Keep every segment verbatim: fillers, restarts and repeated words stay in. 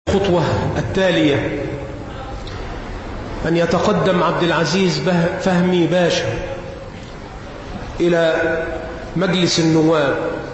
الخطوة التالية أن يتقدم عبد العزيز فهمي باشا إلى مجلس النواب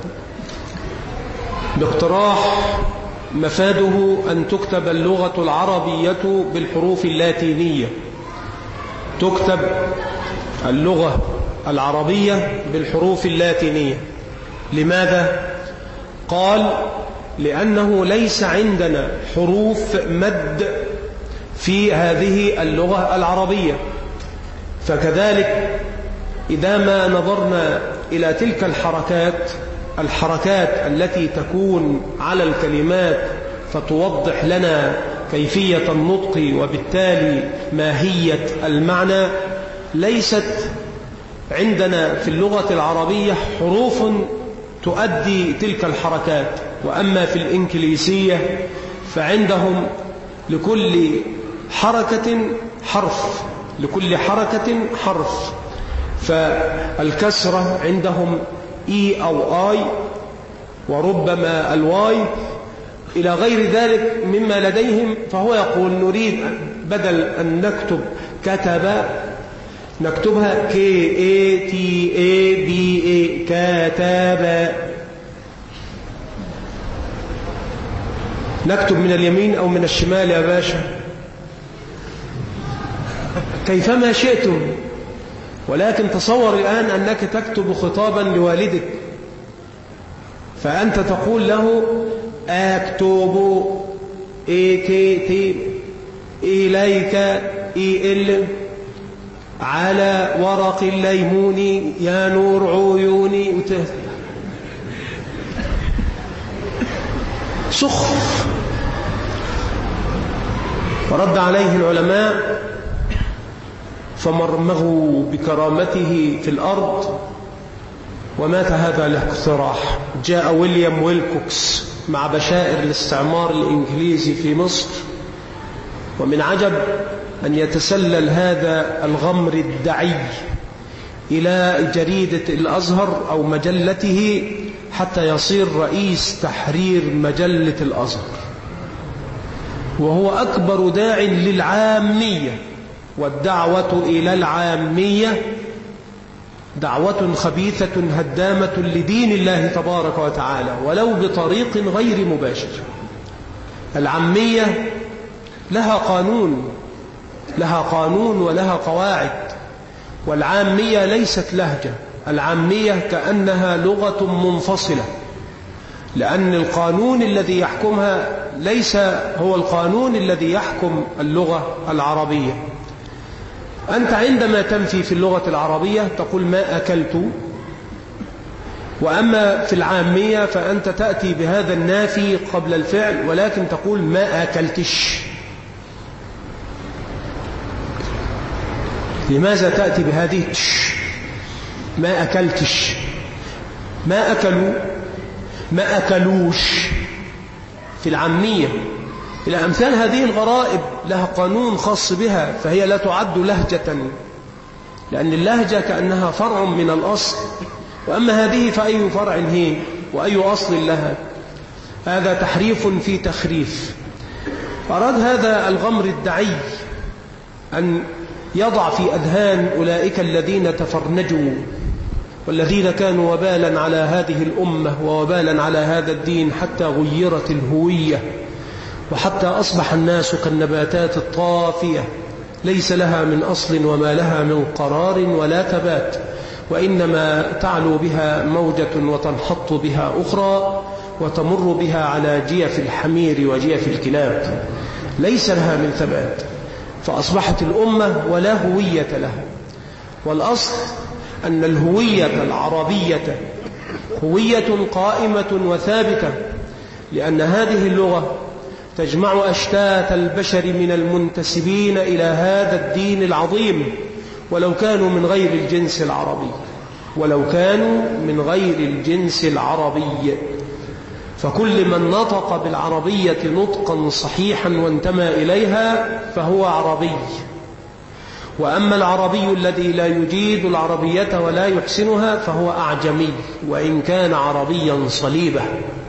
باقتراح مفاده أن تكتب اللغة العربية بالحروف اللاتينية. تكتب اللغة العربية بالحروف اللاتينية. لماذا؟ قال: لأنه ليس عندنا حروف مد في هذه اللغة العربية، فكذلك إذا ما نظرنا إلى تلك الحركات الحركات التي تكون على الكلمات فتوضح لنا كيفية النطق وبالتالي ماهية المعنى، ليست عندنا في اللغة العربية حروف تؤدي تلك الحركات. وأما في الإنكليزية فعندهم لكل حركة حرف لكل حركة حرف فالكسرة عندهم إي أو آي، وربما الواي إلى غير ذلك مما لديهم. فهو يقول: نريد بدل أن نكتب كتب نكتبها كي اي تي اي بي اي كتب. نكتب من اليمين أو من الشمال يا باشا كيفما شئتم، ولكن تصور الآن أنك تكتب خطابا لوالدك، فأنت تقول له: أكتب إكتب إليك إل على ورق الليمون يا نور عيوني. سخف. ورد عليه العلماء فمرمغوا بكرامته في الأرض ومات هذا الاقتراح. جاء ويليام ويلكوكس مع بشائر الاستعمار الإنجليزي في مصر، ومن عجب أن يتسلل هذا الغمر الدعي إلى جريدة الأزهر أو مجلته حتى يصير رئيس تحرير مجلة الأزهر، وهو أكبر داع للعامية. والدعوة إلى العامية دعوة خبيثة هدامة لدين الله تبارك وتعالى ولو بطريق غير مباشر. العامية لها قانون لها قانون ولها قواعد، والعامية ليست لهجة. العامية كأنها لغة منفصلة، لأن القانون الذي يحكمها ليس هو القانون الذي يحكم اللغة العربية. أنت عندما تنفي في اللغة العربية تقول ما أكلت، وأما في العامية فأنت تأتي بهذا النافي قبل الفعل ولكن تقول ما أكلتش. لماذا تأتي بهذه تش؟ ما أكلتش، ما أكلوا، ما أكلوش في العامية. إلى أمثال هذه الغرائب لها قانون خاص بها، فهي لا تعد لهجة، لأن اللهجة كأنها فرع من الأصل، وأما هذه فأي فرع هي وأي أصل لها؟ هذا تحريف في تخريف. أراد هذا الغمر الدعي أن يضع في أذهان أولئك الذين تفرنجوا والذين كانوا وبالا على هذه الأمة ووبالا على هذا الدين حتى غيرت الهوية، وحتى أصبح الناس كالنباتات الطافية ليس لها من أصل وما لها من قرار ولا ثبات، وإنما تعلو بها موجة وتنحط بها أخرى وتمر بها على جيف الحمير وجيف الكلاب، ليس لها من ثبات. فأصبحت الأمة ولا هوية لها. والأصل أن الهوية العربية هوية قائمة وثابتة، لأن هذه اللغة تجمع أشتات البشر من المنتسبين إلى هذا الدين العظيم، ولو كانوا من غير الجنس العربي ولو كانوا من غير الجنس العربي فكل من نطق بالعربية نطقا صحيحا وانتمى إليها فهو عربي. وأما العربي الذي لا يجيد العربية ولا يحسنها فهو أعجمي، وإن كان عربيا صليبا.